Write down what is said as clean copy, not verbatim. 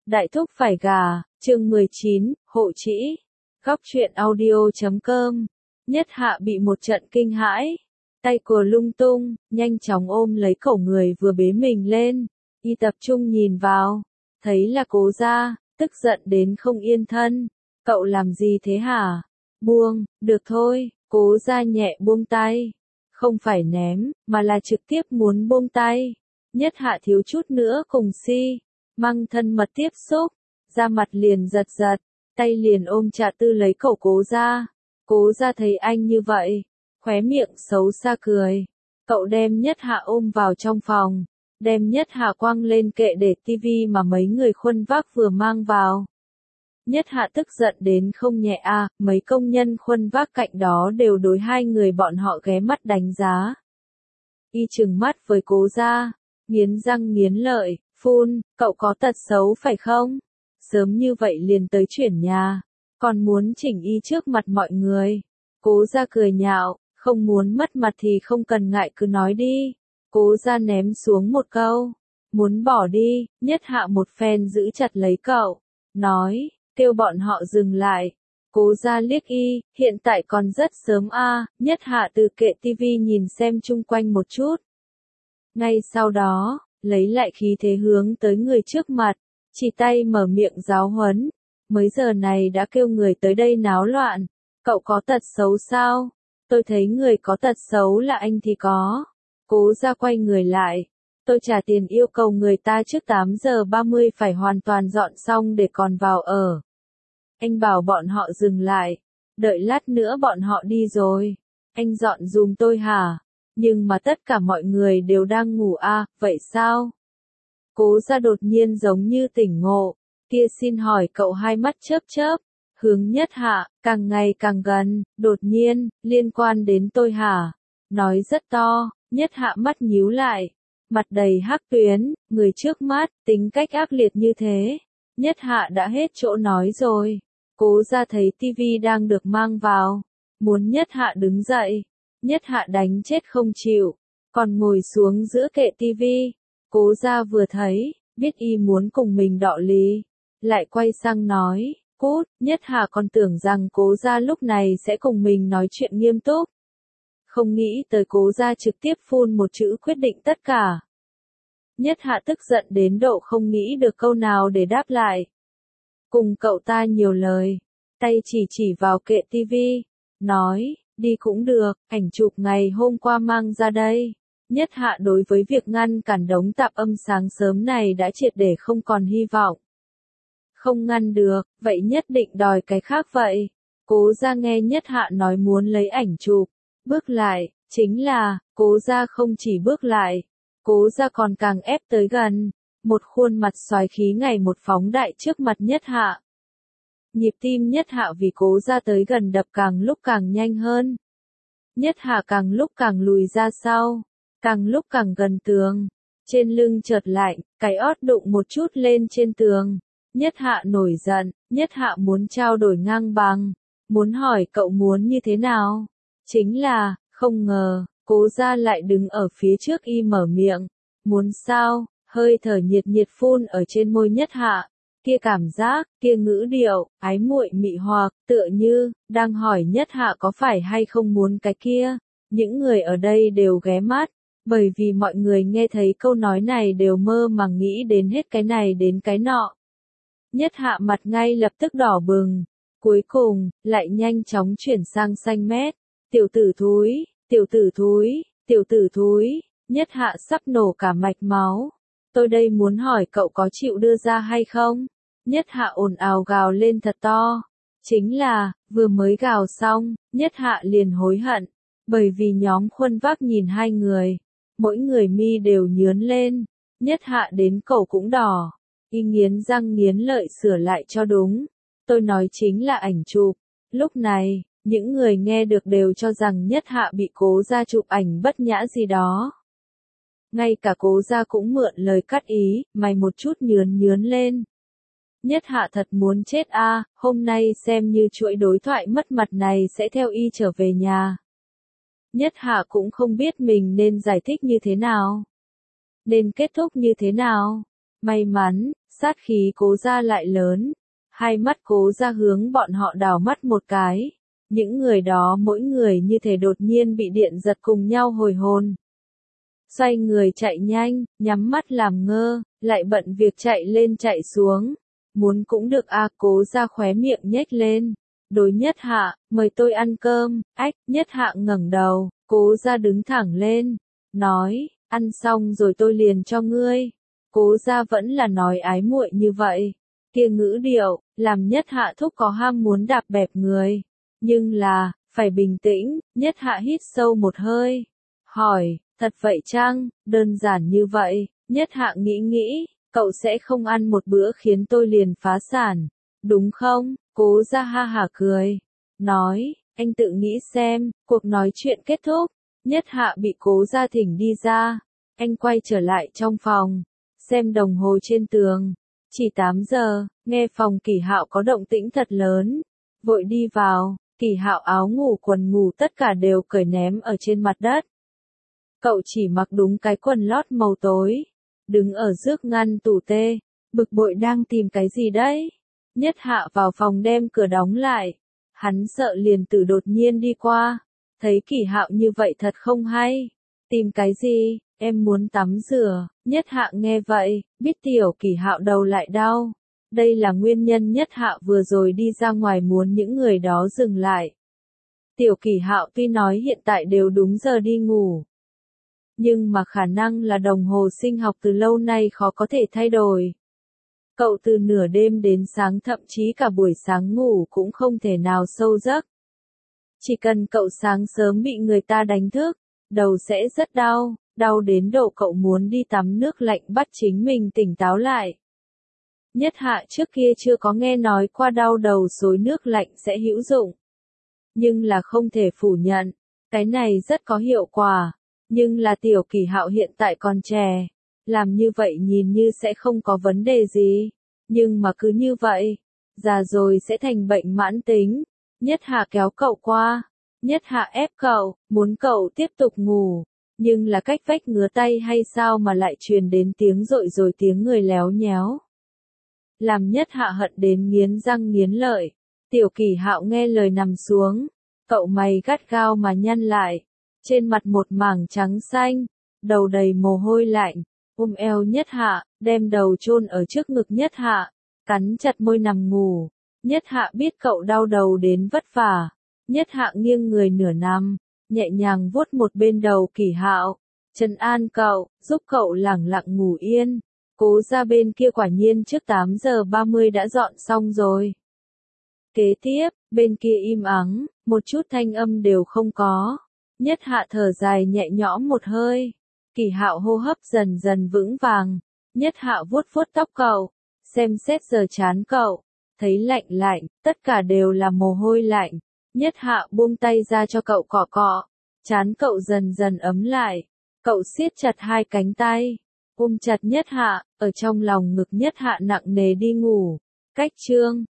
Đại thúc phải gà, chương 19, hộ trĩ. Góc truyện audio.com. Nhất Hạ bị một trận kinh hãi. Tay cùa lung tung, nhanh chóng ôm lấy cổ người vừa bế mình lên. Y tập trung nhìn vào. Thấy là Cố Gia, tức giận đến không yên thân. Cậu làm gì thế hả? Buông, được thôi. Cố Gia nhẹ buông tay. Không phải ném, mà là trực tiếp muốn buông tay. Nhất Hạ thiếu chút nữa cùng mang thân mật tiếp xúc, da mặt liền giật giật, tay liền ôm chặt tư lấy cổ Cố Gia. Cố Gia thấy anh như vậy, khóe miệng xấu xa cười. Cậu đem Nhất Hạ ôm vào trong phòng, đem Nhất Hạ quăng lên kệ để tivi mà mấy người khuân vác vừa mang vào. Nhất Hạ tức giận đến không nhẹ mấy công nhân khuân vác cạnh đó đều đối hai người bọn họ ghé mắt đánh giá. Y trừng mắt với Cố Gia, nghiến răng nghiến lợi, phun, cậu có tật xấu phải không? Sớm như vậy liền tới chuyển nhà, còn muốn chỉnh y trước mặt mọi người. Cố Gia cười nhạo, không muốn mất mặt thì không cần ngại cứ nói đi. Cố Gia ném xuống một câu, muốn bỏ đi. Nhất Hạ một phen giữ chặt lấy cậu, nói, kêu bọn họ dừng lại. Cố Gia liếc y, hiện tại còn rất sớm Nhất Hạ từ kệ tivi nhìn xem chung quanh một chút. Ngay sau đó, lấy lại khí thế hướng tới người trước mặt, chỉ tay mở miệng giáo huấn. Mấy giờ này đã kêu người tới đây náo loạn, cậu có tật xấu sao? Tôi thấy người có tật xấu là anh thì có. Cố Gia quay người lại, tôi trả tiền yêu cầu người ta trước 8 giờ 30 phải hoàn toàn dọn xong để còn vào ở. Anh bảo bọn họ dừng lại, đợi lát nữa bọn họ đi rồi, anh dọn giùm tôi hả? Nhưng mà tất cả mọi người đều đang ngủ vậy sao? Cố Gia đột nhiên giống như tỉnh ngộ, kia xin hỏi cậu hai mắt chớp chớp, hướng Nhất Hạ, càng ngày càng gần, đột nhiên, liên quan đến tôi hả? Nói rất to. Nhất Hạ mắt nhíu lại, mặt đầy hắc tuyến, người trước mắt, tính cách ác liệt như thế. Nhất Hạ đã hết chỗ nói rồi. Cố Gia thấy tivi đang được mang vào, muốn Nhất Hạ đứng dậy. Nhất Hạ đánh chết không chịu, còn ngồi xuống giữa kệ tivi. Cố Gia vừa thấy, biết y muốn cùng mình đọ lý, lại quay sang nói, cút. Nhất Hạ còn tưởng rằng Cố Gia lúc này sẽ cùng mình nói chuyện nghiêm túc. Không nghĩ tới Cố Gia trực tiếp phun một chữ quyết định tất cả. Nhất Hạ tức giận đến độ không nghĩ được câu nào để đáp lại. Cùng cậu ta nhiều lời, tay chỉ vào kệ tivi, nói, đi cũng được, ảnh chụp ngày hôm qua mang ra đây. Nhất Hạ đối với việc ngăn cản đống tạp âm sáng sớm này đã triệt để không còn hy vọng. Không ngăn được, vậy nhất định đòi cái khác vậy. Cố Gia nghe Nhất Hạ nói muốn lấy ảnh chụp, bước lại, chính là, Cố Gia không chỉ bước lại, Cố Gia còn càng ép tới gần, một khuôn mặt xoáy khí ngày một phóng đại trước mặt Nhất Hạ. Nhịp tim Nhất Hạ vì Cố Gia tới gần đập càng lúc càng nhanh hơn. Nhất Hạ càng lúc càng lùi ra sau, càng lúc càng gần tường, trên lưng chợt lạnh, cái ót đụng một chút lên trên tường. Nhất Hạ nổi giận, Nhất Hạ muốn trao đổi ngang bằng, muốn hỏi cậu muốn như thế nào. Chính là, không ngờ, Cố Gia lại đứng ở phía trước y mở miệng. Muốn sao? Hơi thở nhiệt nhiệt phun ở trên môi Nhất Hạ. Kia cảm giác, kia ngữ điệu, ái muội mị hoặc, tựa như, đang hỏi Nhất Hạ có phải hay không muốn cái kia. Những người ở đây đều ghé mắt, bởi vì mọi người nghe thấy câu nói này đều mơ màng nghĩ đến hết cái này đến cái nọ. Nhất Hạ mặt ngay lập tức đỏ bừng, cuối cùng, lại nhanh chóng chuyển sang xanh mét. Tiểu tử thúi, tiểu tử thúi, tiểu tử thúi. Nhất Hạ sắp nổ cả mạch máu. Tôi đây muốn hỏi cậu có chịu đưa ra hay không? Nhất Hạ ồn ào gào lên thật to. Chính là, vừa mới gào xong, Nhất Hạ liền hối hận. Bởi vì nhóm khuân vác nhìn hai người, mỗi người mi đều nhướn lên. Nhất Hạ đến cổ cũng đỏ. Y nghiến răng nghiến lợi sửa lại cho đúng. Tôi nói chính là ảnh chụp. Lúc này, những người nghe được đều cho rằng Nhất Hạ bị Cố Gia chụp ảnh bất nhã gì đó. Ngay cả Cố Gia cũng mượn lời cắt ý, mày một chút nhướn lên. Nhất Hạ thật muốn chết hôm nay xem như chuỗi đối thoại mất mặt này sẽ theo y trở về nhà. Nhất Hạ cũng không biết mình nên giải thích như thế nào, nên kết thúc như thế nào. May mắn, sát khí Cố gia lại lớn. Hai mắt Cố gia hướng bọn họ đảo mắt một cái. Những người đó mỗi người như thể đột nhiên bị điện giật cùng nhau hồi hồn. Xoay người chạy nhanh, nhắm mắt làm ngơ, lại bận việc chạy lên chạy xuống. Muốn cũng được a. Cố gia khóe miệng nhếch lên. Đối Nhất Hạ, mời tôi ăn cơm. Ách, Nhất Hạ ngẩng đầu, Cố gia đứng thẳng lên, nói, ăn xong rồi tôi liền cho ngươi. Cố gia vẫn là nói ái muội như vậy. Kia ngữ điệu, làm Nhất Hạ thúc có ham muốn đạp bẹp người. Nhưng là, phải bình tĩnh. Nhất Hạ hít sâu một hơi. Hỏi, thật vậy chăng? Đơn giản như vậy. Nhất Hạ nghĩ, cậu sẽ không ăn một bữa khiến tôi liền phá sản, đúng không? Cố gia ha hả cười, nói, anh tự nghĩ xem. Cuộc nói chuyện kết thúc, Nhất Hạ bị Cố gia thỉnh đi ra. Anh quay trở lại trong phòng, xem đồng hồ trên tường, chỉ 8 giờ. Nghe phòng Kỷ Hạo có động tĩnh thật lớn, vội đi vào. Kỷ Hạo áo ngủ quần ngủ tất cả đều cởi ném ở trên mặt đất. Cậu chỉ mặc đúng cái quần lót màu tối, đứng ở trước ngăn tủ tê, bực bội đang tìm cái gì đấy. Nhất Hạ vào phòng đem cửa đóng lại. Hắn sợ liền tử đột nhiên đi qua, thấy Kỷ Hạo như vậy thật không hay. Tìm cái gì? Em muốn tắm rửa. Nhất Hạ nghe vậy, biết tiểu Kỷ Hạo đầu lại đau. Đây là nguyên nhân Nhất Hạ vừa rồi đi ra ngoài muốn những người đó dừng lại. Tiểu Kỷ Hạo tuy nói hiện tại đều đúng giờ đi ngủ, nhưng mà khả năng là đồng hồ sinh học từ lâu nay khó có thể thay đổi. Cậu từ nửa đêm đến sáng thậm chí cả buổi sáng ngủ cũng không thể nào sâu giấc. Chỉ cần cậu sáng sớm bị người ta đánh thức, đầu sẽ rất đau, đau đến độ cậu muốn đi tắm nước lạnh bắt chính mình tỉnh táo lại. Nhất Hạ trước kia chưa có nghe nói qua đau đầu xối nước lạnh sẽ hữu dụng. Nhưng là không thể phủ nhận, cái này rất có hiệu quả. Nhưng là tiểu Kỷ Hạo hiện tại còn trẻ, làm như vậy nhìn như sẽ không có vấn đề gì. Nhưng mà cứ như vậy, già rồi sẽ thành bệnh mãn tính. Nhất Hạ kéo cậu qua. Nhất Hạ ép cậu, muốn cậu tiếp tục ngủ. Nhưng là cách vách ngứa tay hay sao mà lại truyền đến tiếng rội rồi tiếng người léo nhéo. Làm Nhất Hạ hận đến nghiến răng nghiến lợi. Tiểu Kỷ Hạo nghe lời nằm xuống. Cậu mày gắt gao mà nhăn lại. Trên mặt một mảng trắng xanh, đầu đầy mồ hôi lạnh, ôm eo Nhất Hạ, đem đầu chôn ở trước ngực Nhất Hạ, cắn chặt môi nằm ngủ. Nhất Hạ biết cậu đau đầu đến vất vả. Nhất Hạ nghiêng người nửa nằm, nhẹ nhàng vuốt một bên đầu Kỷ Hạo, trấn an cậu, giúp cậu lẳng lặng ngủ yên. Cố gia bên kia quả nhiên trước 8 giờ 30 đã dọn xong rồi. Kế tiếp, bên kia im ắng, một chút thanh âm đều không có. Nhất Hạ thở dài nhẹ nhõm một hơi. Kỷ Hạo hô hấp dần dần vững vàng. Nhất Hạ vuốt vuốt tóc cậu, xem xét giờ trán cậu, thấy lạnh lạnh, tất cả đều là mồ hôi lạnh. Nhất Hạ buông tay ra cho cậu cọ cọ, trán cậu dần dần ấm lại. Cậu siết chặt hai cánh tay, ôm chặt Nhất Hạ, ở trong lòng ngực Nhất Hạ nặng nề đi ngủ. Cách chương